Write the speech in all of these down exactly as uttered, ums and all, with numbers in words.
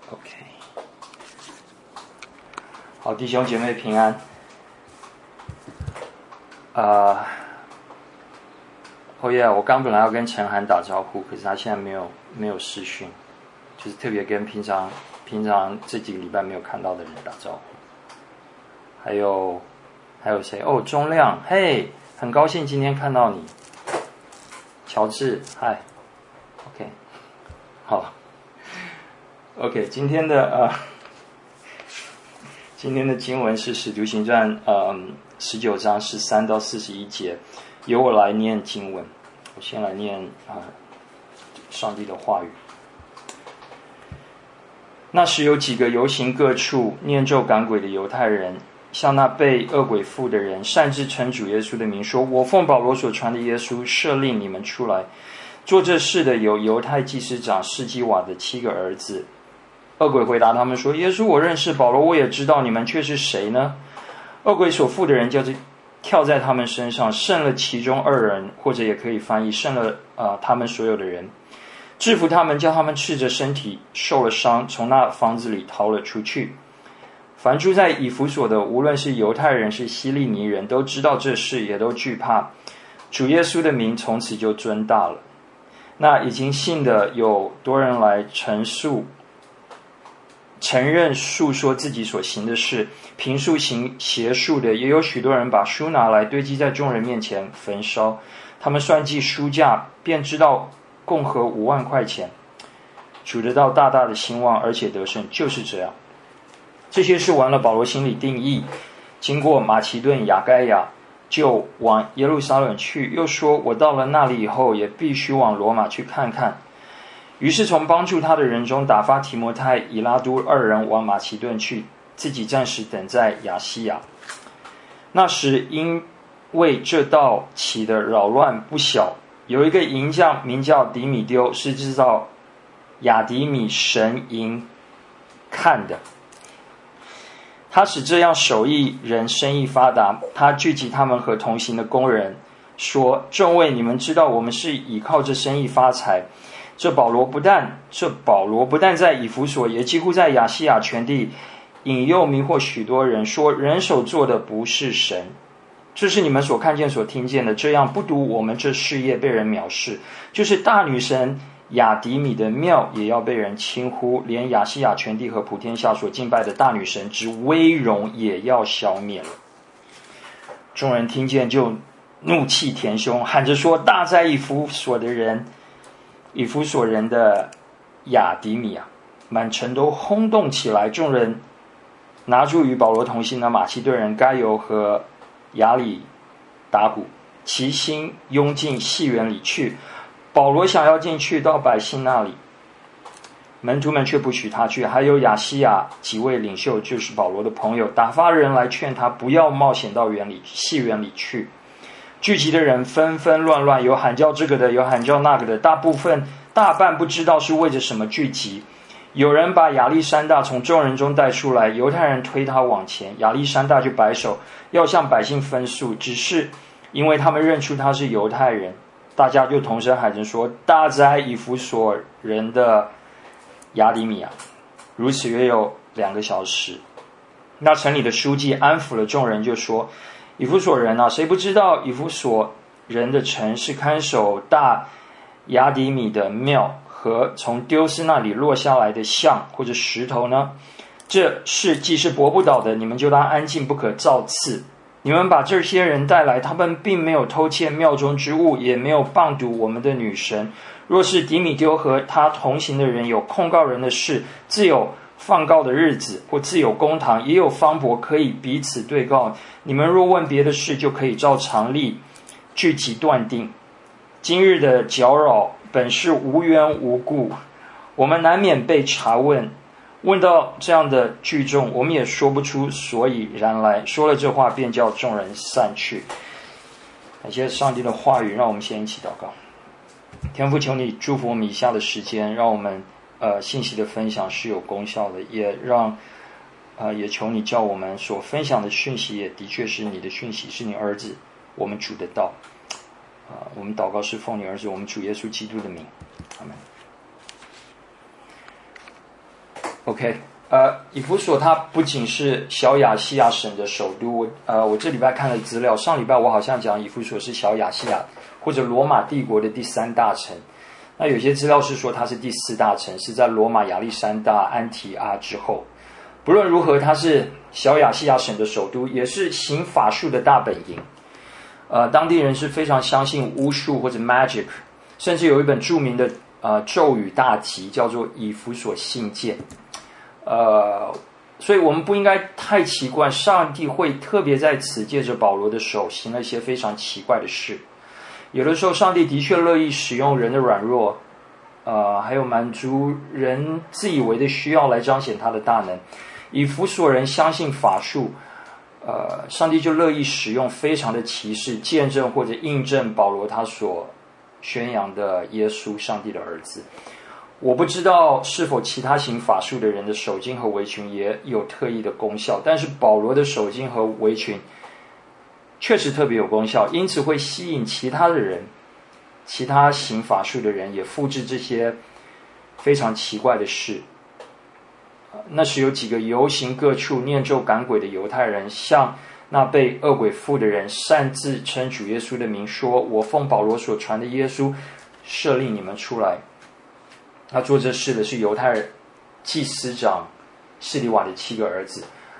OK， 好，弟兄姐妹平安。啊，哦耶！我刚本来要跟陈涵打招呼，可是他现在没有没有视讯，就是特别跟平常平常这几个礼拜没有看到的人打招呼。还有还有谁？哦，钟亮，嘿，很高兴今天看到你。乔治，嗨 ，OK， 好。OK， 今天的呃，今天的经文是《使徒行传》呃十九章十三到四十一节，由我来念经文。我先来念啊、呃，上帝的话语。那时有几个游行各处念咒赶鬼的犹太人，向那被恶鬼附的人擅自称主耶稣的名，说：“我奉保罗所传的耶稣，设令你们出来。”做这事的有犹太祭司长士基瓦的七个儿子。恶鬼回答他们说：“耶稣我认识，保罗我也知道，你们却是谁呢？”恶鬼所附的人叫做跳在他们身上，胜了其中二人，或者也可以翻译胜了、呃、他们所有的人，制服他们，叫他们赤着身体受了伤，从那房子里逃了出去。凡住在以弗所的，无论是犹太人是希利尼人，都知道这事，也都惧怕。主耶稣的名从此就尊大了。那已经信的有多人来陈述承认述说自己所行的事，评述行邪术的也有许多人把书拿来堆积在众人面前焚烧。他们算计书价，便知道共合五万块钱。主得到大大的兴旺，而且得胜。就是这样。这些事完了，保罗心里定意，经过马其顿、亚该亚，就往耶路撒冷去。又说：“我到了那里以后，也必须往罗马去看看。”于是从帮助他的人中打发提摩太、以拉都二人往马其顿去，自己暂时等在亚细亚。那时因为这道起的扰乱不小，有一个银匠名叫迪米丢，是制造亚迪米神银看的。他使这样手艺人生意发达，他聚集他们和同行的工人，说：“众位，你们知道我们是倚靠这生意发财。这保罗不但这保罗不但在以弗所，也几乎在亚细亚全地引诱迷惑许多人，说人手做的不是神。这是你们所看见所听见的，这样不独我们这事业被人藐视，就是大女神亚迪米的庙也要被人轻忽，连亚细亚全地和普天下所敬拜的大女神之威荣也要消灭了。”众人听见就怒气填胸，喊着说：“大在以弗所的人，以弗所人的亚迪米啊！”满城都轰动起来。众人拿住与保罗同行的马其顿人该犹和亚里达古，齐心拥进戏园里去。保罗想要进去到百姓那里，门徒们却不许他去。还有亚细亚几位领袖，就是保罗的朋友，打发人来劝他不要冒险到园里戏园里去。聚集的人纷纷乱乱，有喊叫这个的，有喊叫那个的，大部分大半不知道是为着什么聚集。有人把亚历山大从众人中带出来，犹太人推他往前，亚历山大就摆手要向百姓分诉，只是因为他们认出他是犹太人，大家就同声喊着说：“大哉以弗所人的亚迪米啊！”如此约有两个小时。那城里的书记安抚了众人，就说：“以弗所人啊，谁不知道以弗所人的城是看守大亚迪米的庙和从丢斯那里落下来的像或者石头呢？这事既是驳不倒的，你们就当安静，不可造次。你们把这些人带来，他们并没有偷窃庙中之物，也没有谤赌我们的女神。若是迪米丢和他同行的人有控告人的事，自有放告的日子，或自有公堂，也有方伯可以彼此对告。你们若问别的事，就可以照常例据其断定。今日的搅扰本是无缘无故，我们难免被查问。问到这样的聚众，我们也说不出所以然来。说了这话，便叫众人散去。感谢上帝的话语，让我们先一起祷告。天父，求你祝福我们以下的时间，让我们呃信息的分享是有功效的，也让呃也求你叫我们所分享的讯息也的确是你的讯息，是你儿子我们主的道。啊、呃，我们祷告是奉你儿子我们主耶稣基督的名，阿们。 OK， 呃，以弗所它不仅是小亚细亚省的首都，呃，我这礼拜看了资料，上礼拜我好像讲以弗所是小亚细亚或者罗马帝国的第三大城，那有些资料是说它是第四大城，是在罗马亚历山大、安提阿之后。不论如何，它是小亚细亚省的首都，也是行法术的大本营。呃，当地人是非常相信巫术或者 magic， 甚至有一本著名的呃咒语大集叫做《以弗所信件》。呃，所以我们不应该太奇怪，上帝会特别在此借着保罗的手行了一些非常奇怪的事。有的时候，上帝的确乐意使用人的软弱，呃，还有满足人自以为的需要来彰显他的大能。以弗所人相信法术，呃，上帝就乐意使用非常的奇事，见证或者印证保罗他所宣扬的耶稣，上帝的儿子。我不知道是否其他行法术的人的手巾和围裙也有特异的功效，但是保罗的手巾和围裙确实特别有功效，因此会吸引其他的人，其他行法术的人也复制这些非常奇怪的事。那时有几个游行各处念咒赶鬼的犹太人，向那被恶鬼附的人擅自称主耶稣的名，说：我奉保罗所传的耶稣设立你们出来。他做这事的是犹太人祭司长示利瓦的七个儿子。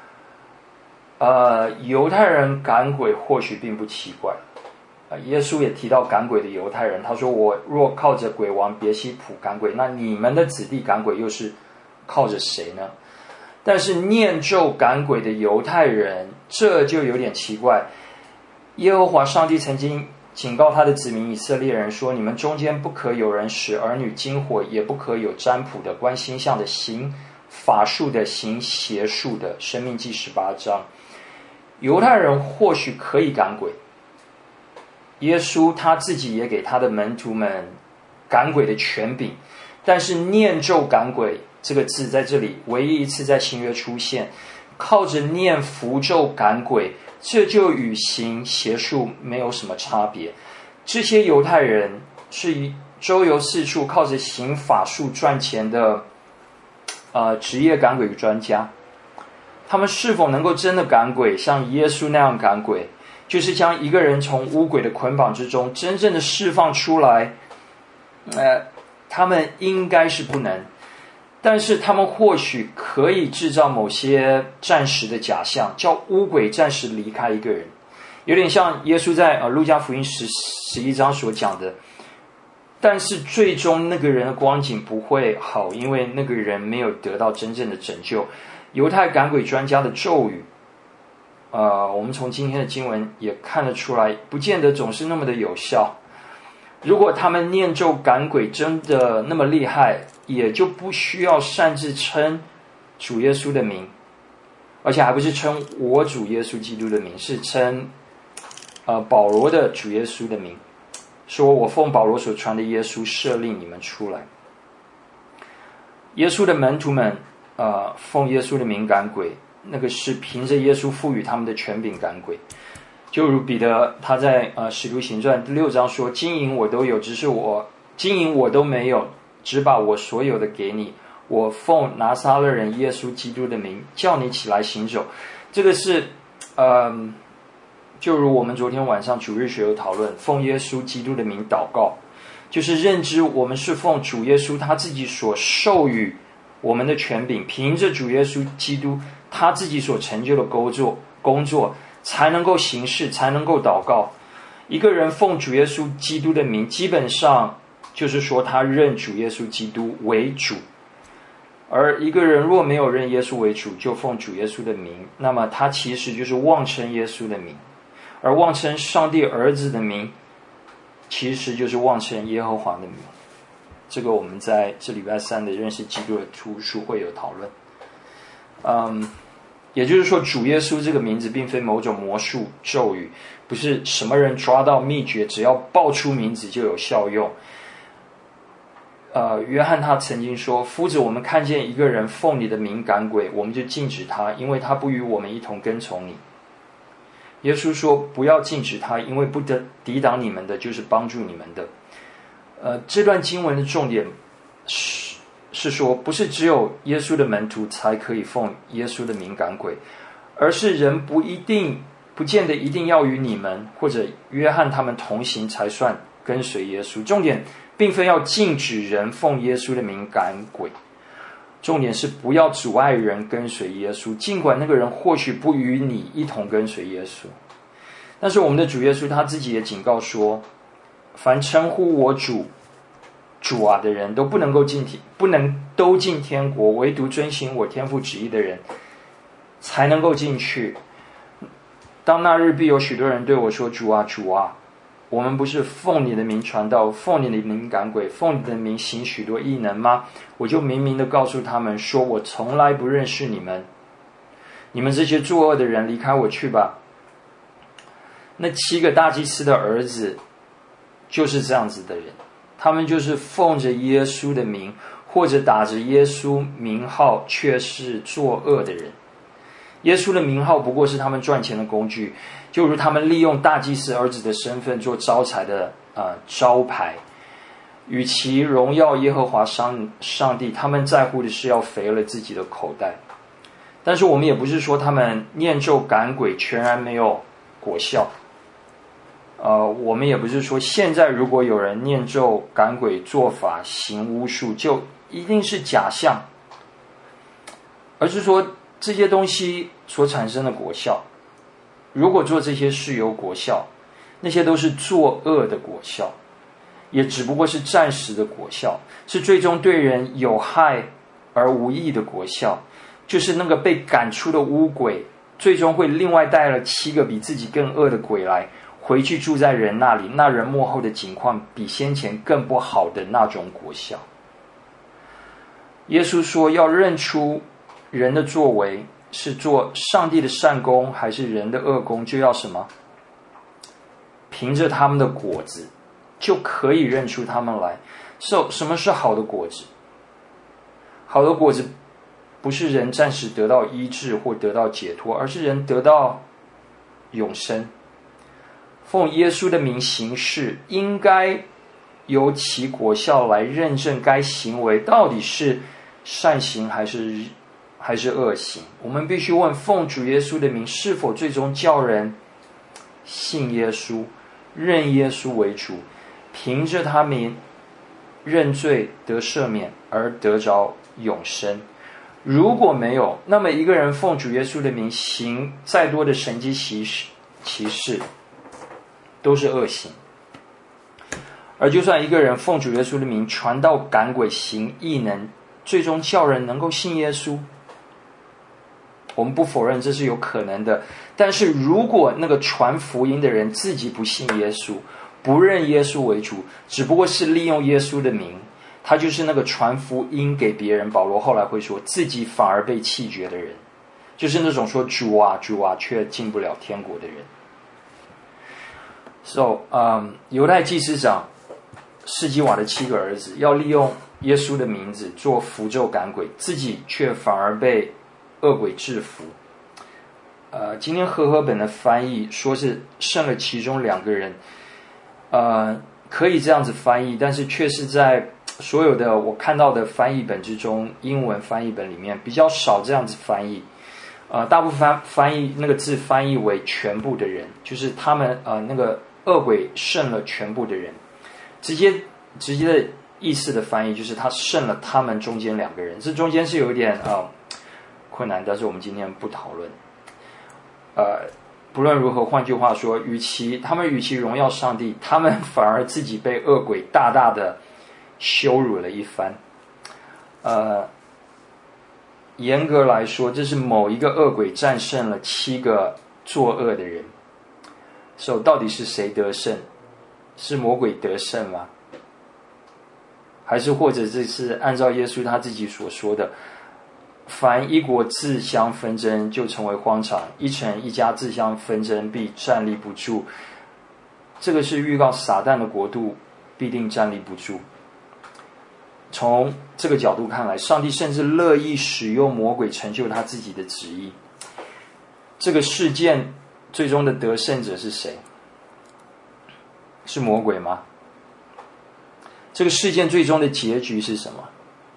呃，犹太人赶鬼或许并不奇怪，呃，耶稣也提到赶鬼的犹太人，他说：我若靠着鬼王别西卜赶鬼，那你们的子弟赶鬼又是靠着谁呢？但是念咒赶鬼的犹太人，这就有点奇怪。耶和华上帝曾经警告他的子民以色列人说：你们中间不可有人使儿女经火，也不可有占卜的、观星象的、行法术的、行邪术的。申命记十八章。犹太人或许可以赶鬼，耶稣他自己也给他的门徒们赶鬼的权柄，但是念咒赶鬼这个字在这里唯一一次在新约出现，靠着念符咒赶鬼，这就与行邪术没有什么差别。这些犹太人是周游四处，靠着行法术赚钱的呃职业赶鬼专家。他们是否能够真的赶鬼，像耶稣那样赶鬼，就是将一个人从污鬼的捆绑之中真正的释放出来？呃，他们应该是不能。但是他们或许可以制造某些暂时的假象，叫污鬼暂时离开一个人，有点像耶稣在呃路加福音十十一章所讲的。但是最终那个人的光景不会好，因为那个人没有得到真正的拯救。犹太赶鬼专家的咒语，呃，我们从今天的经文也看得出来，不见得总是那么的有效。如果他们念咒赶鬼真的那么厉害，也就不需要擅自称主耶稣的名，而且还不是称我主耶稣基督的名，是称呃保罗的主耶稣的名，说我奉保罗所传的耶稣设立你们出来。耶稣的门徒们呃奉耶稣的名赶鬼，那个是凭着耶稣赋予他们的权柄赶鬼。就如彼得他在呃使徒行传第六章说：金银我都有，只是我金银我都没有，只把我所有的给你。我奉拿撒勒人耶稣基督的名叫你起来行走。这个是呃就如我们昨天晚上主日学有讨论，奉耶稣基督的名祷告，就是认知我们是奉主耶稣他自己所授予我们的权柄，凭着主耶稣基督他自己所成就的工作工作才能够行事，才能够祷告。一个人奉主耶稣基督的名，基本上就是说他认主耶稣基督为主。而一个人若没有认耶稣为主，就奉主耶稣的名，那么他其实就是妄称耶稣的名。而妄称上帝儿子的名，其实就是妄称耶和华的名。这个我们在这礼拜三的认识基督的图书会有讨论。嗯，也就是说，主耶稣这个名字并非某种魔术咒语，不是什么人抓到秘诀，只要报出名字就有效用。呃，约翰他曾经说：夫子，我们看见一个人奉你的名赶鬼，我们就禁止他，因为他不与我们一同跟从你。耶稣说：不要禁止他，因为不得抵挡你们的，就是帮助你们的。呃，这段经文的重点是是说，不是只有耶稣的门徒才可以奉耶稣的名赶鬼，而是人不一定不见得一定要与你们或者约翰他们同行才算跟随耶稣。重点并非要禁止人奉耶稣的名赶鬼，重点是不要阻碍人跟随耶稣，尽管那个人或许不与你一同跟随耶稣。但是我们的主耶稣他自己也警告说，凡称呼我主主啊的人都不能够进天，不能都进天国，唯独遵行我天父旨意的人才能够进去。当那日必有许多人对我说，主啊主啊，我们不是奉你的名传道，奉你的名赶鬼，奉你的名行许多异能吗？我就明明的告诉他们说，我从来不认识你们，你们这些作恶的人，离开我去吧。那七个大祭司的儿子就是这样子的人，他们就是奉着耶稣的名，或者打着耶稣名号，却是作恶的人。耶稣的名号不过是他们赚钱的工具，就如他们利用大祭司儿子的身份做招财的、呃、招牌。与其荣耀耶和华上上帝，他们在乎的是要肥了自己的口袋。但是我们也不是说他们念咒赶鬼全然没有果效。呃，我们也不是说现在如果有人念咒赶鬼做法行巫术就一定是假象，而是说这些东西所产生的果效，如果做这些事有果效，那些都是作恶的果效，也只不过是暂时的果效，是最终对人有害而无益的果效。就是那个被赶出的污鬼最终会另外带了七个比自己更恶的鬼来，回去住在人那里，那人末后的境况比先前更不好的那种果效。耶稣说要认出人的作为是做上帝的善功还是人的恶功，就要什么？凭着他们的果子就可以认出他们来。So, 什么是好的果子？好的果子不是人暂时得到医治或得到解脱，而是人得到永生。奉耶稣的名行事，应该由其果效来认证该行为到底是善行还是还是恶行。我们必须问，奉主耶稣的名是否最终叫人信耶稣，认耶稣为主，凭着他名认罪得赦免而得着永生。如果没有，那么一个人奉主耶稣的名行再多的神迹奇事奇事都是恶行。而就算一个人奉主耶稣的名传道赶鬼行异能，最终叫人能够信耶稣，我们不否认这是有可能的。但是如果那个传福音的人自己不信耶稣，不认耶稣为主，只不过是利用耶稣的名，他就是那个传福音给别人，保罗后来会说自己反而被弃绝的人，就是那种说主啊主啊却进不了天国的人。So, 嗯，犹太祭司长士基瓦的七个儿子要利用耶稣的名字做符咒赶鬼，自己却反而被恶鬼制服。呃，今天和合本的翻译说是剩了其中两个人，呃，可以这样子翻译，但是却是在所有的我看到的翻译本之中，英文翻译本里面比较少这样子翻译。呃，大部分翻翻译那个字翻译为全部的人，就是他们呃那个恶鬼胜了全部的人，直接直接的意思的翻译就是他胜了他们中间两个人，这中间是有一点呃困难，但是我们今天不讨论。呃，不论如何，换句话说，与其他们与其荣耀上帝，他们反而自己被恶鬼大大的羞辱了一番。呃，严格来说，这是某一个恶鬼战胜了七个作恶的人。所以到底是谁得胜？是魔鬼得胜吗？还是或者这是按照耶稣他自己所说的，凡一国自相纷争，就成为荒场；一城一家自相纷争，必站立不住。这个是预告撒旦的国度必定站立不住。从这个角度看来，上帝甚至乐意使用魔鬼成就他自己的旨意。这个事件最终的得胜者是谁？是魔鬼吗？这个事件最终的结局是什么？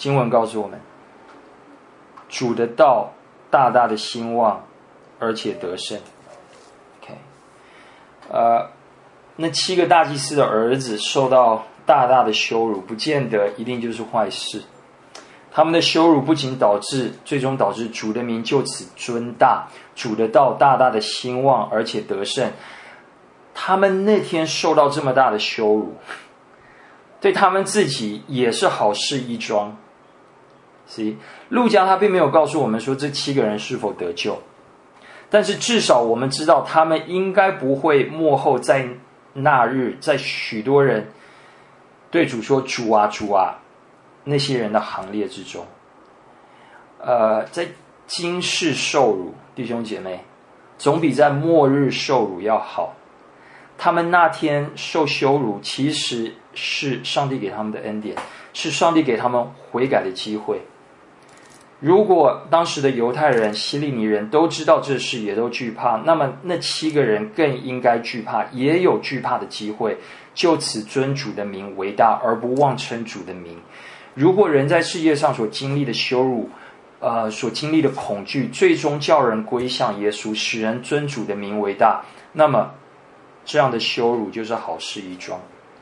经文告诉我们，主的道大大的兴旺，而且得胜。OK， 呃，那七个大祭司的儿子受到大大的羞辱，不见得一定就是坏事。他们的羞辱不仅导致，最终导致主的名就此尊大，主的道大大的兴旺，而且得胜。他们那天受到这么大的羞辱，对他们自己也是好事一桩。所以路加他并没有告诉我们说这七个人是否得救，但是至少我们知道他们应该不会末后在那日，在许多人对主说主啊主啊那些人的行列之中。呃，在今世受辱，弟兄姐妹，总比在末日受辱要好。他们那天受羞辱，其实是上帝给他们的恩典，是上帝给他们悔改的机会。如果当时的犹太人、希利尼人都知道这事，也都惧怕，那么那七个人更应该惧怕，也有惧怕的机会，就此尊主的名为大，而不妄称主的名。如果人在世界上所经历的羞辱，呃，所经历的恐惧，最终叫人归向耶稣，使人尊主的名为大，那么这样的羞辱就是好事一桩。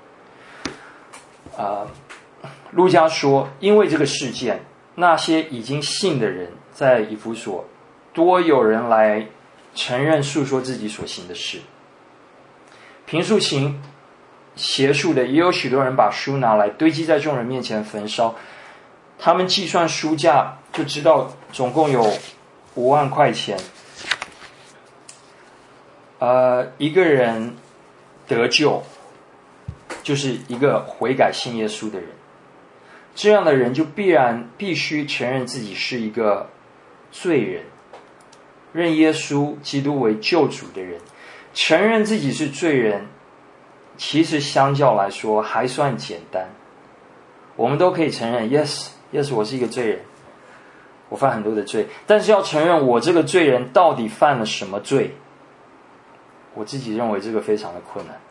呃，路加说，因为这个事件，那些已经信的人在以弗所多有人来承认述说自己所行的事。平素行邪术的也有许多人把书拿来堆积在众人面前焚烧，他们计算书价就知道总共有五万块钱。呃，一个人得救就是一个悔改信耶稣的人，这样的人就必然必须承认自己是一个罪人，认耶稣基督为救主的人。承认自己是罪人，其实相较来说还算简单。我们都可以承认 yes yes 我是一个罪人，我犯很多的罪，但是要承认我这个罪人到底犯了什么罪，我自己认为这个非常的困难，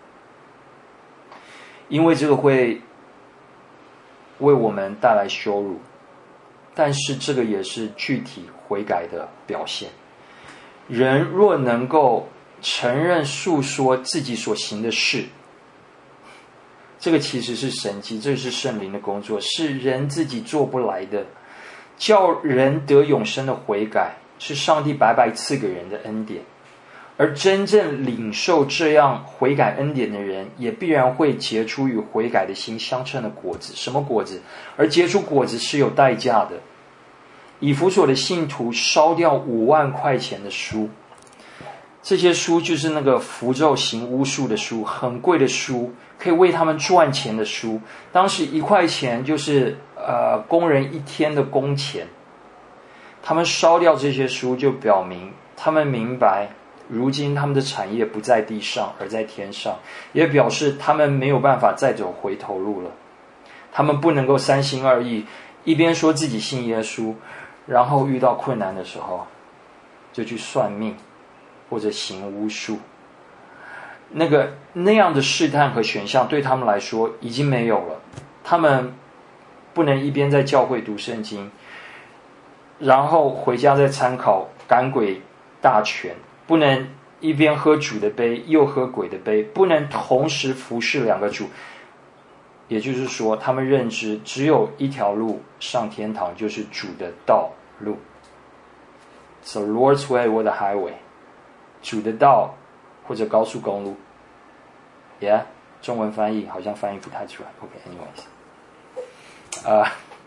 因为这个会为我们带来羞辱，但是这个也是具体悔改的表现。人若能够承认述说自己所行的事，这个其实是神迹，这是圣灵的工作，是人自己做不来的。叫人得永生的悔改，是上帝白白赐给人的恩典。而真正领受这样悔改恩典的人，也必然会结出与悔改的心相称的果子。什么果子？而结出果子是有代价的。以弗所的信徒烧掉五万块钱的书，这些书就是那个符咒行巫术的书，很贵的书，可以为他们赚钱的书。当时一块钱就是呃工人一天的工钱。他们烧掉这些书，就表明他们明白如今他们的产业不在地上而在天上，也表示他们没有办法再走回头路了。他们不能够三心二意，一边说自己信耶稣，然后遇到困难的时候就去算命或者行巫术。那个那样的试探和选项对他们来说已经没有了。他们不能一边在教会读圣经，然后回家再参考赶鬼大全，不能一边喝主的杯又喝鬼的杯，不能同时服侍两个主。也就是说，他们认知只有一条路上天堂，就是主的道路。 It's the Lord's way or the highway， 主的道或者高速公路。 Yeah， 中文翻译好像翻译不太出来。 OK anyways， 呃，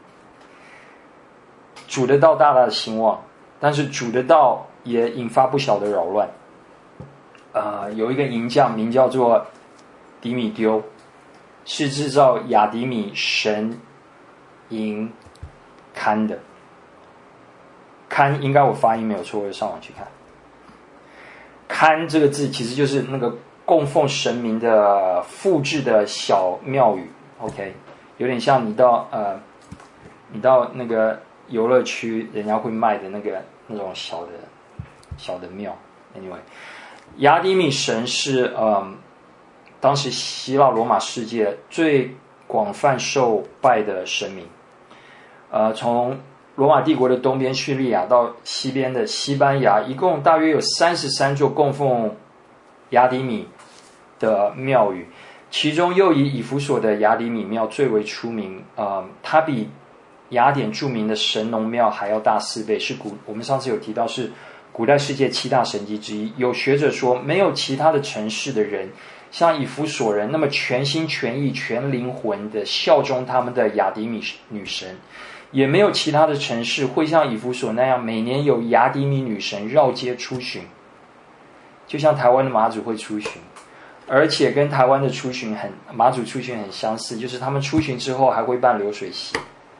主的道大大的兴旺，但是主的道也引发不小的扰乱。呃，有一个银匠名叫做迪米丢，是制造亚迪米神银龛的。龛应该我发音没有错，我上网去看。龛这个字其实就是那个供奉神明的复制的小庙宇。 OK， 有点像你到呃，你到那个游乐区人家会卖的那个那种小的小的庙。 Anyway， 亚迪米神是呃当时希腊罗马世界最广泛受拜的神明。 呃，从罗马帝国的东边叙利亚到西边的西班牙，一共大约有三十三座供奉雅迪米的庙宇，其中又以以弗所的雅迪米庙最为出名。呃，它比雅典著名的神农庙还要大四倍，是古我们上次有提到是古代世界七大神迹之一。有学者说，没有其他的城市的人像以弗所人那么全心全意全灵魂的效忠他们的雅迪米女神，也没有其他的城市会像以弗所那样每年有雅迪米女神绕街出巡，就像台湾的马祖会出巡，而且跟台湾的出巡很马祖出巡很相似，就是他们出巡之后还会办流水席。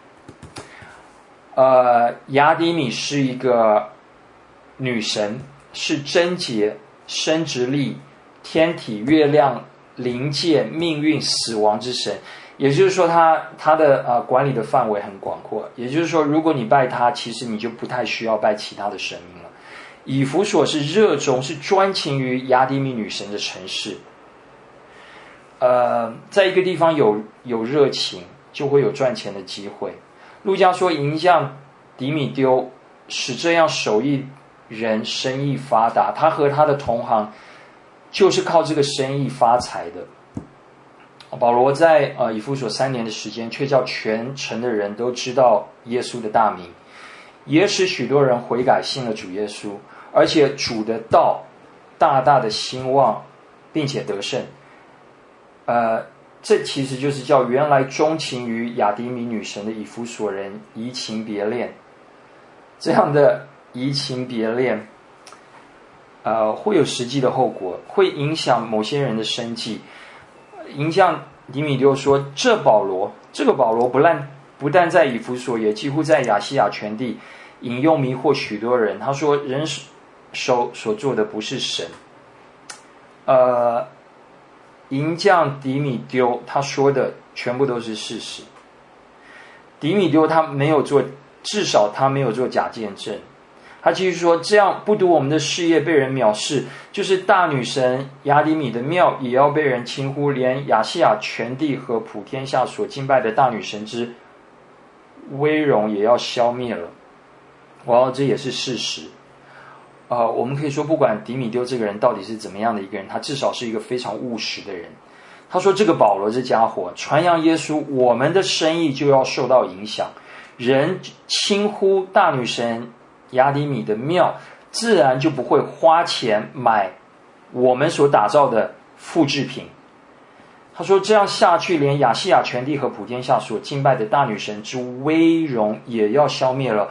呃，雅迪米是一个女神，是贞洁、生殖力、天体、月亮、灵界、命运、死亡之神。也就是说他，他的呃管理的范围很广阔。也就是说，如果你拜他，其实你就不太需要拜其他的神明了。以弗所是热衷、是专情于雅迪米女神的城市。呃，在一个地方有有热情，就会有赚钱的机会。路加说，银匠迪米丢使这样手艺人生意发达，他和他的同行就是靠这个生意发财的。保罗在呃以弗所三年的时间，却叫全城的人都知道耶稣的大名，也使许多人悔改信了主耶稣，而且主的道大大的兴旺，并且得胜。呃，这其实就是叫原来钟情于雅迪米女神的以弗所人移情别恋。这样的移情别恋，呃，会有实际的后果，会影响某些人的生计。银匠迪米丢说，这保罗，这个保罗不但不但在以弗所，也几乎在亚细亚全地引诱迷惑许多人。他说，人手所做的不是神。呃，银匠迪米丢他说的全部都是事实。迪米丢他没有做，至少他没有做假见证。他继续说，这样不独我们的事业被人藐视，就是大女神雅迪米的庙也要被人轻忽，连亚细亚全地和普天下所敬拜的大女神之威荣也要消灭了。哇，这也是事实。呃，我们可以说，不管迪米丢这个人到底是怎么样的一个人，他至少是一个非常务实的人。他说，这个保罗这家伙传扬耶稣，我们的生意就要受到影响。人轻忽大女神雅迪米的庙，自然就不会花钱买我们所打造的复制品。他说，这样下去，连亚细亚全地和普天下所敬拜的大女神之威荣也要消灭了。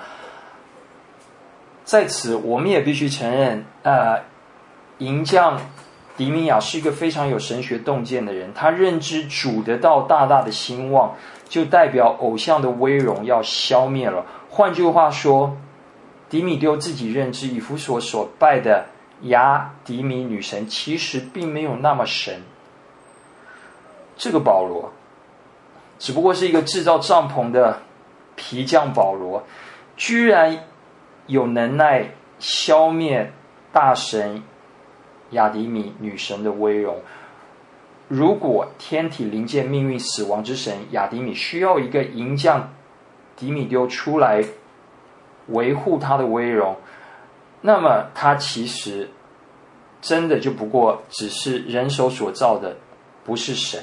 在此，我们也必须承认，呃，银匠迪米亚是一个非常有神学洞见的人。他认知主的道大大的兴旺，就代表偶像的威荣要消灭了。换句话说，迪米丢自己认知以弗所所拜的雅迪米女神其实并没有那么神。这个保罗只不过是一个制造帐篷的皮匠保罗，居然有能耐消灭大神雅迪米女神的威荣。如果天体灵界命运死亡之神雅迪米需要一个银匠迪米丢出来维护他的威荣，那么他其实真的就不过只是人手所造的，不是神。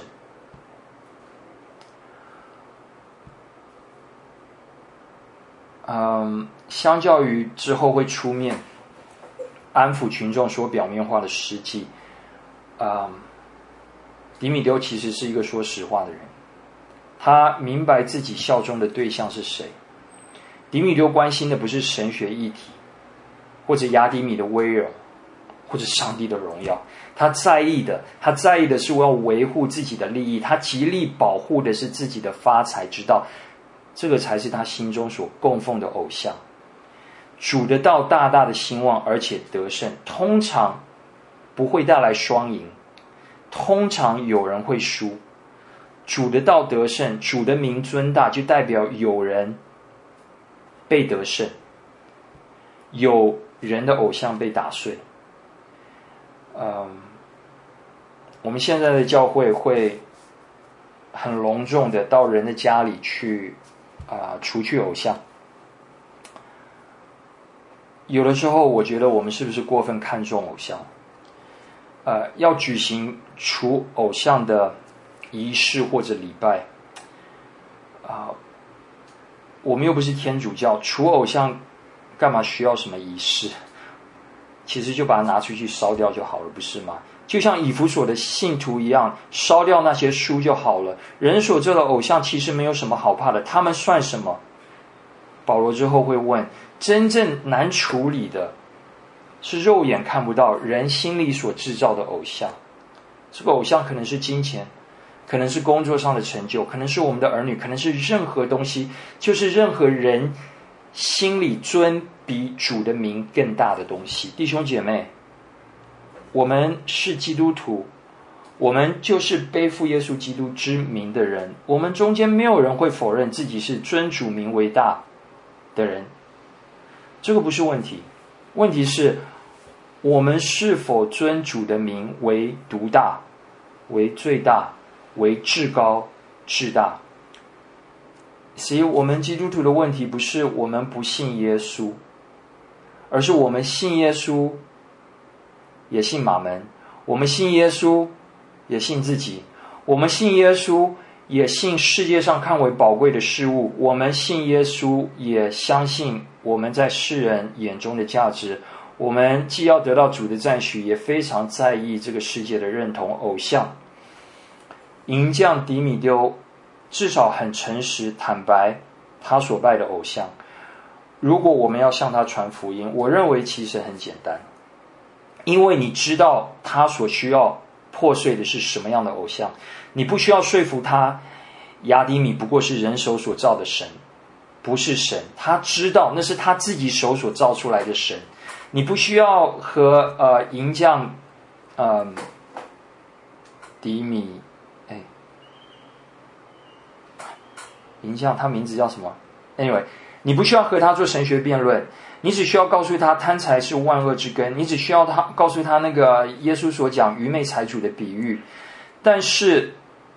嗯，相较于之后会出面安抚群众所表面化的实际，嗯，迪米丢其实是一个说实话的人，他明白自己效忠的对象是谁。迪米丢关心的不是神学议题，或者雅迪米的威荣，或者上帝的荣耀。他在意的，他在意的是我要维护自己的利益，他极力保护的是自己的发财之道，这个才是他心中所供奉的偶像。主的道大大的兴旺，而且得胜，通常不会带来双赢，通常有人会输。主的道得胜，主的名尊大，就代表有人被得胜，有人的偶像被打碎。嗯，我们现在的教会会很隆重的到人的家里去啊、呃、除去偶像。有的时候我觉得我们是不是过分看重偶像？呃，要举行除偶像的仪式或者礼拜啊、呃，我们又不是天主教，除偶像干嘛需要什么仪式？其实就把它拿出去烧掉就好了，不是吗？就像以弗所的信徒一样，烧掉那些书就好了。人所做的偶像其实没有什么好怕的，他们算什么？保罗之后会问，真正难处理的是肉眼看不到，人心里所制造的偶像。这个偶像可能是金钱，可能是工作上的成就，可能是我们的儿女，可能是任何东西，就是任何人心里尊比主的名更大的东西。弟兄姐妹，我们是基督徒，我们就是背负耶稣基督之名的人，我们中间没有人会否认自己是尊主名为大的人，这个不是问题。问题是我们是否尊主的名为独大，为最大，为至高至大。所以我们基督徒的问题不是我们不信耶稣，而是我们信耶稣也信马门，我们信耶稣也信自己，我们信耶稣也信世界上看为宝贵的事物，我们信耶稣也相信我们在世人眼中的价值。我们既要得到主的赞许，也非常在意这个世界的认同。偶像银匠迪米丢至少很诚实坦白他所拜的偶像。如果我们要向他传福音，我认为其实很简单，因为你知道他所需要破碎的是什么样的偶像。你不需要说服他亚底米不过是人手所造的神，不是神，他知道那是他自己手所造出来的神。你不需要和呃银匠呃迪米哎银匠他名字叫什么 anyway 你不需要和他做神学辩论，你只需要告诉他贪财是万恶之根，你只需要他告诉他那个耶稣所讲愚昧财主的比喻。但是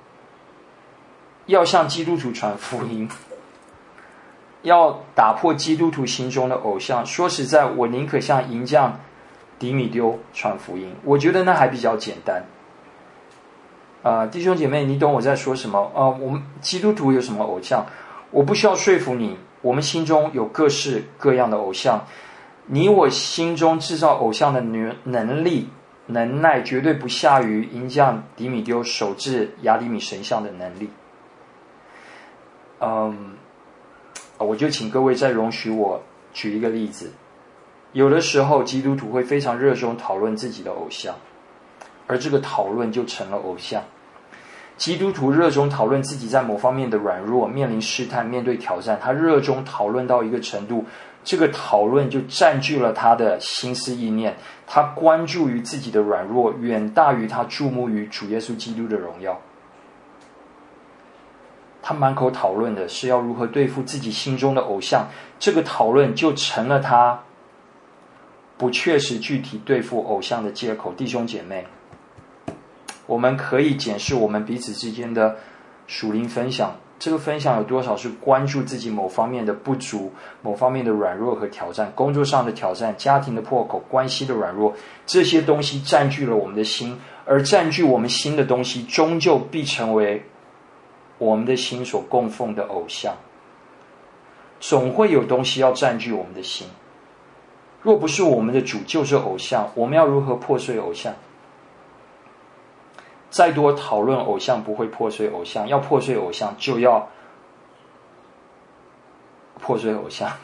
要向基督徒传福音，要打破基督徒心中的偶像，说实在，我宁可向银匠迪米丢传福音，我觉得那还比较简单。呃，弟兄姐妹，你懂我在说什么？呃，我们基督徒有什么偶像？我不需要说服你，我们心中有各式各样的偶像。你我心中制造偶像的能力、能耐，绝对不下于银匠迪米丢手制亚底米神像的能力。嗯。我就请各位再容许我举一个例子。有的时候基督徒会非常热衷讨论自己的偶像，而这个讨论就成了偶像。基督徒热衷讨论自己在某方面的软弱，面临试探，面对挑战，他热衷讨论到一个程度，这个讨论就占据了他的心思意念，他关注于自己的软弱，远大于他注目于主耶稣基督的荣耀。他满口讨论的是要如何对付自己心中的偶像，这个讨论就成了他不确实具体对付偶像的借口。弟兄姐妹，我们可以检视我们彼此之间的属灵分享，这个分享有多少是关注自己某方面的不足，某方面的软弱和挑战，工作上的挑战，家庭的破口，关系的软弱，这些东西占据了我们的心，而占据我们心的东西终究必成为我们的心所供奉的偶像。总会有东西要占据我们的心，若不是我们的主就是偶像，我们要如何破碎偶像？再多讨论偶像不会破碎偶像，要破碎偶像就要破碎偶像。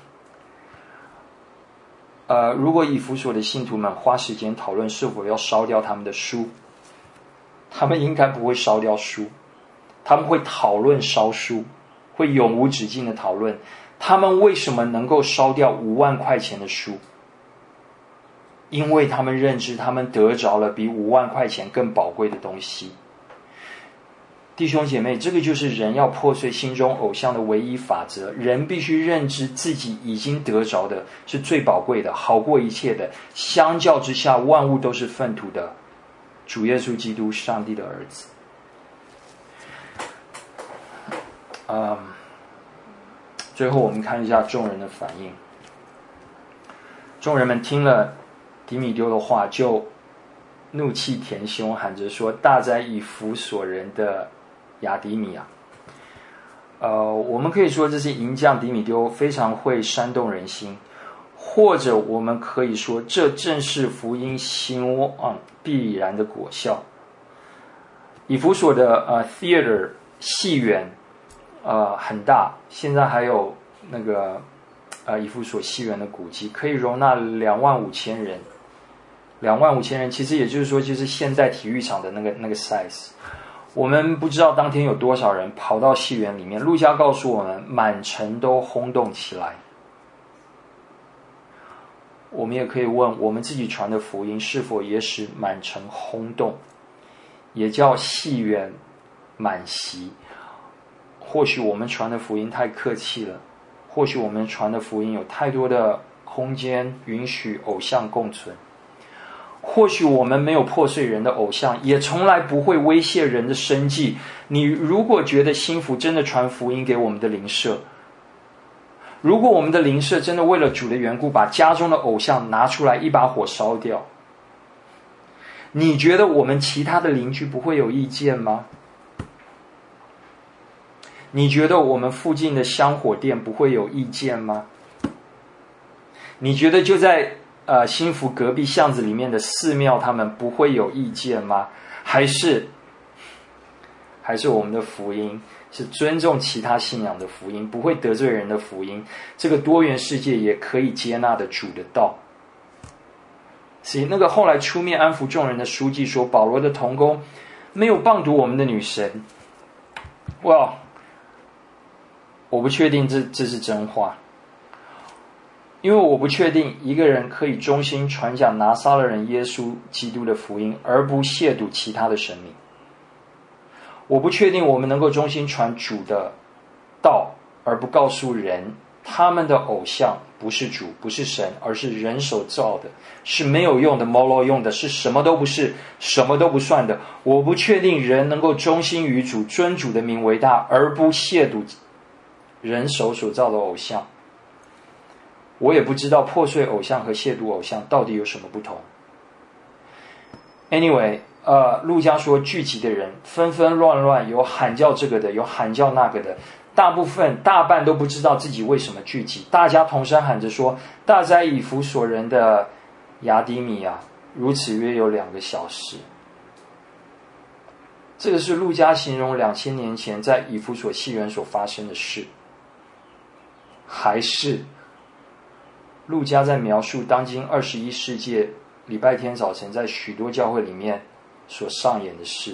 呃，如果以弗所的信徒们花时间讨论是否要烧掉他们的书，他们应该不会烧掉书，他们会讨论烧书，会永无止境的讨论他们为什么能够烧掉五万块钱的书，因为他们认知他们得着了比五万块钱更宝贵的东西。弟兄姐妹，这个就是人要破碎心中偶像的唯一法则。人必须认知自己已经得着的是最宝贵的，好过一切的，相较之下万物都是粪土的主耶稣基督，上帝的儿子。嗯， 最后我们看一下众人的反应。众人们听了迪米丢的话，就怒气填胸，喊着说：大哉以弗所人的亚迪米啊！呃，我们可以说这些银匠迪米丢非常会煽动人心，或者我们可以说这正是福音兴旺必然的果效。以弗所的呃 theater 戏园呃很大，现在还有那个呃以弗所戏园的古迹，可以容纳两万五千人。两万五千人，其实也就是说，就是现代体育场的那个那个 size。我们不知道当天有多少人跑到戏园里面。路加告诉我们，满城都轰动起来。我们也可以问，我们自己传的福音是否也使满城轰动，也叫戏园满席？或许我们传的福音太客气了，或许我们传的福音有太多的空间允许偶像共存。或许我们没有破碎人的偶像，也从来不会威胁人的生计。你如果觉得新福真的传福音给我们的邻舍，如果我们的邻舍真的为了主的缘故把家中的偶像拿出来一把火烧掉，你觉得我们其他的邻居不会有意见吗？你觉得我们附近的香火店不会有意见吗？你觉得就在呃，新福隔壁巷子里面的寺庙，他们不会有意见吗？还是，还是我们的福音是尊重其他信仰的福音，不会得罪人的福音？这个多元世界也可以接纳的主的道。所以，那个后来出面安抚众人的书记说，保罗的同工没有谤读我们的女神。哇，我不确定这这是真话。因为我不确定一个人可以忠心传讲拿撒勒人耶稣基督的福音，而不亵渎其他的神明。我不确定我们能够忠心传主的道，而不告诉人他们的偶像不是主，不是神，而是人手造的，是没有用的，没路用的，是什么都不是，什么都不算的。我不确定人能够忠心于主，尊主的名为大，而不亵渎人手所造的偶像。我也不知道破碎偶像和亵渎偶像到底有什么不同。Anyway， 呃，路加说聚集的人纷纷乱乱，有喊叫这个的，有喊叫那个的，大部分大半都不知道自己为什么聚集。大家同声喊着说：大哉以弗所人的亚迪米啊！如此约有两个小时。这个是路加形容两千年前在以弗所戏园所发生的事，还是路加在描述当今二十一世纪礼拜天早晨在许多教会里面所上演的事？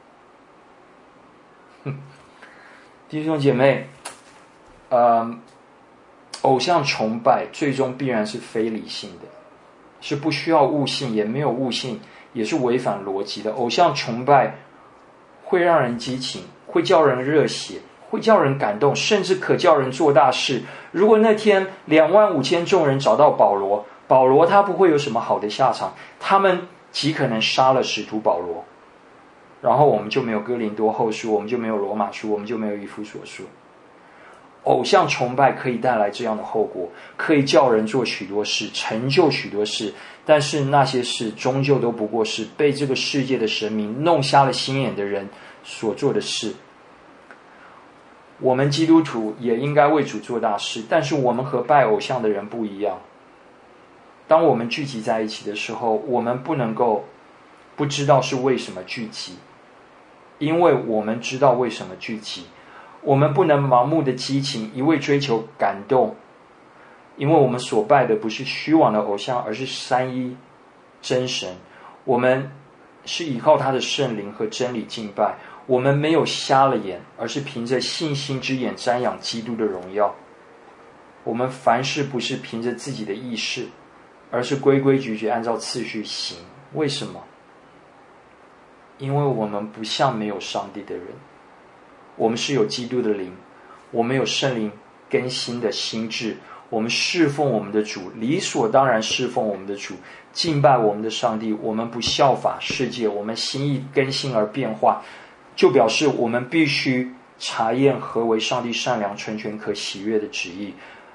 弟兄姐妹，呃，偶像崇拜最终必然是非理性的，是不需要悟性，也没有悟性，也是违反逻辑的。偶像崇拜会让人激情，会叫人热血，会叫人感动，甚至可叫人做大事。如果那天两万五千众人找到保罗，保罗他不会有什么好的下场，他们极可能杀了使徒保罗，然后我们就没有哥林多后书，我们就没有罗马书，我们就没有以弗所书。偶像崇拜可以带来这样的后果，可以叫人做许多事，成就许多事，但是那些事终究都不过是被这个世界的神明弄瞎了心眼的人所做的事。我们基督徒也应该为主做大事，但是我们和拜偶像的人不一样。当我们聚集在一起的时候，我们不能够不知道是为什么聚集，因为我们知道为什么聚集。我们不能盲目的激情，一味追求感动，因为我们所拜的不是虚妄的偶像，而是三一真神。我们是依靠他的圣灵和真理敬拜，我们没有瞎了眼，而是凭着信心之眼瞻仰基督的荣耀。我们凡事不是凭着自己的意识，而是规规矩矩按照次序行。为什么？因为我们不像没有上帝的人，我们是有基督的灵，我们有圣灵更新的心智，我们侍奉我们的主，理所当然侍奉我们的主，敬拜我们的上帝。我们不效法世界，我们心意更新而变化，就表示我们必须查验何为上帝善良、纯全、可喜悦的旨意。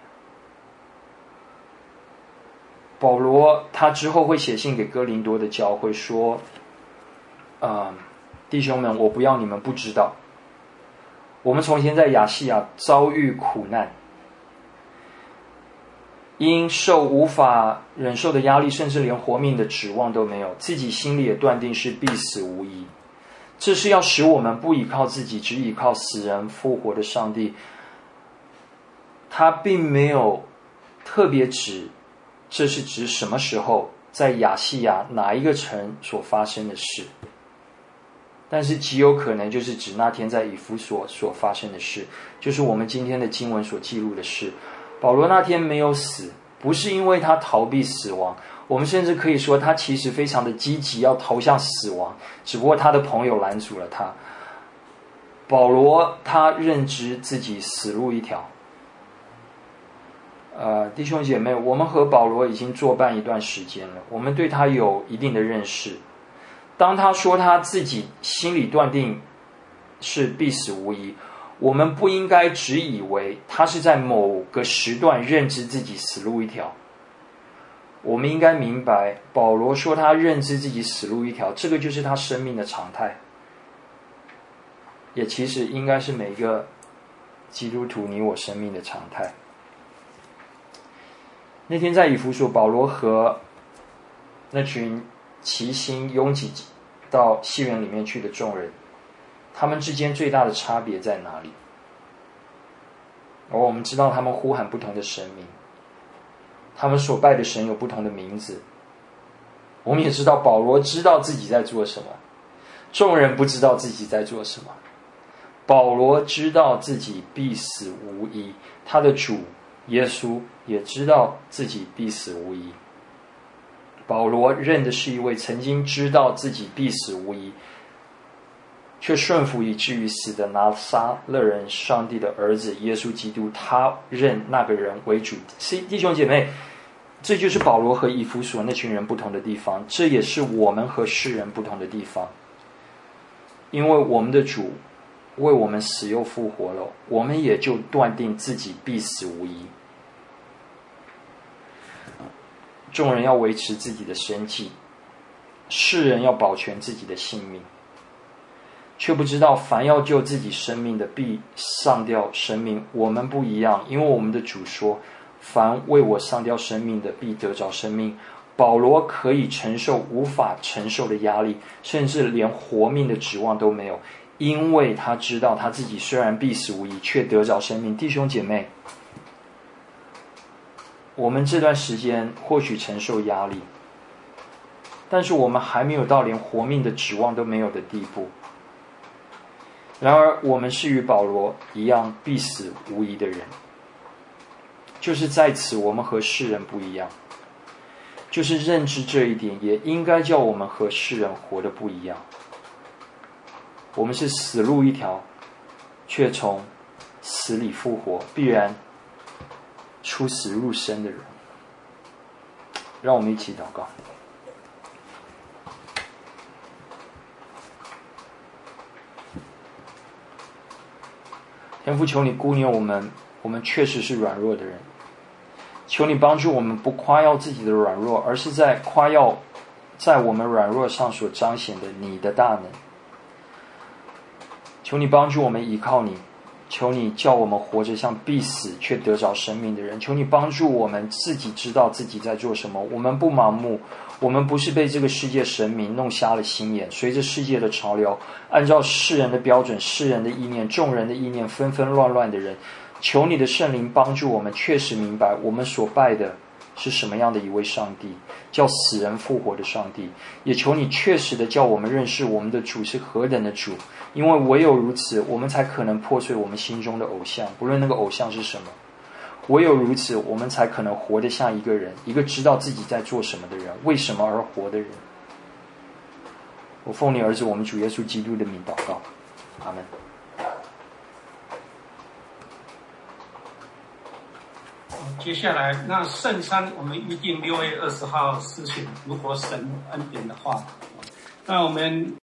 保罗他之后会写信给哥林多的教会说，呃，弟兄们，我不要你们不知道，我们从前在亚细亚遭遇苦难，因受无法忍受的压力，甚至连活命的指望都没有，自己心里也断定是必死无疑。这是要使我们不依靠自己，只依靠死人复活的上帝。他并没有特别指这是指什么时候在亚细亚哪一个城所发生的事，但是极有可能就是指那天在以弗所所发生的事，就是我们今天的经文所记录的事。保罗那天没有死，不是因为他逃避死亡，我们甚至可以说他其实非常的积极要投向死亡，只不过他的朋友拦阻了他。保罗他认知自己死路一条。呃，弟兄姐妹，我们和保罗已经作伴一段时间了，我们对他有一定的认识。当他说他自己心里断定是必死无疑，我们不应该只以为他是在某个时段认知自己死路一条。我们应该明白，保罗说他认知自己死路一条，这个就是他生命的常态，也其实应该是每一个基督徒你我生命的常态。那天在以弗所，保罗和那群齐心拥挤到戏园里面去的众人，他们之间最大的差别在哪里？而我们知道他们呼喊不同的神明，他们所拜的神有不同的名字。我们也知道保罗知道自己在做什么，众人不知道自己在做什么。保罗知道自己必死无疑，他的主耶稣也知道自己必死无疑。保罗认的是一位曾经知道自己必死无疑，却顺服以至于死的拿撒勒人上帝的儿子耶稣基督，他认那个人为主。弟兄姐妹，这就是保罗和以弗所那群人不同的地方，这也是我们和世人不同的地方。因为我们的主为我们死又复活了，我们也就断定自己必死无疑。众人要维持自己的生计，世人要保全自己的性命，却不知道凡要救自己生命的必丧掉生命。我们不一样，因为我们的主说，凡为我丧掉生命的必得着生命。保罗可以承受无法承受的压力，甚至连活命的指望都没有，因为他知道他自己虽然必死无疑，却得着生命。弟兄姐妹，我们这段时间或许承受压力，但是我们还没有到连活命的指望都没有的地步。然而我们是与保罗一样必死无疑的人，就是在此我们和世人不一样，就是认知这一点，也应该叫我们和世人活得不一样。我们是死路一条，却从死里复活，必然出死入生的人。让我们一起祷告。天父，求你顾念我们，我们确实是软弱的人，求你帮助我们不夸耀自己的软弱，而是在夸耀在我们软弱上所彰显的你的大能。求你帮助我们依靠你，求你叫我们活着像必死却得着生命的人。求你帮助我们自己知道自己在做什么，我们不盲目，我们不是被这个世界神明弄瞎了心眼，随着世界的潮流，按照世人的标准、世人的意念、众人的意念纷纷乱乱的人。求你的圣灵帮助我们确实明白我们所拜的是什么样的一位上帝，叫死人复活的上帝。也求你确实的叫我们认识我们的主是何等的主，因为唯有如此，我们才可能破碎我们心中的偶像，不论那个偶像是什么。唯有如此，我们才可能活得像一个人，一个知道自己在做什么的人，为什么而活的人。我奉你儿子我们主耶稣基督的名祷告，阿们。 接下来，那圣餐我们预定六月二十号施行，如果神恩典的话，那我们。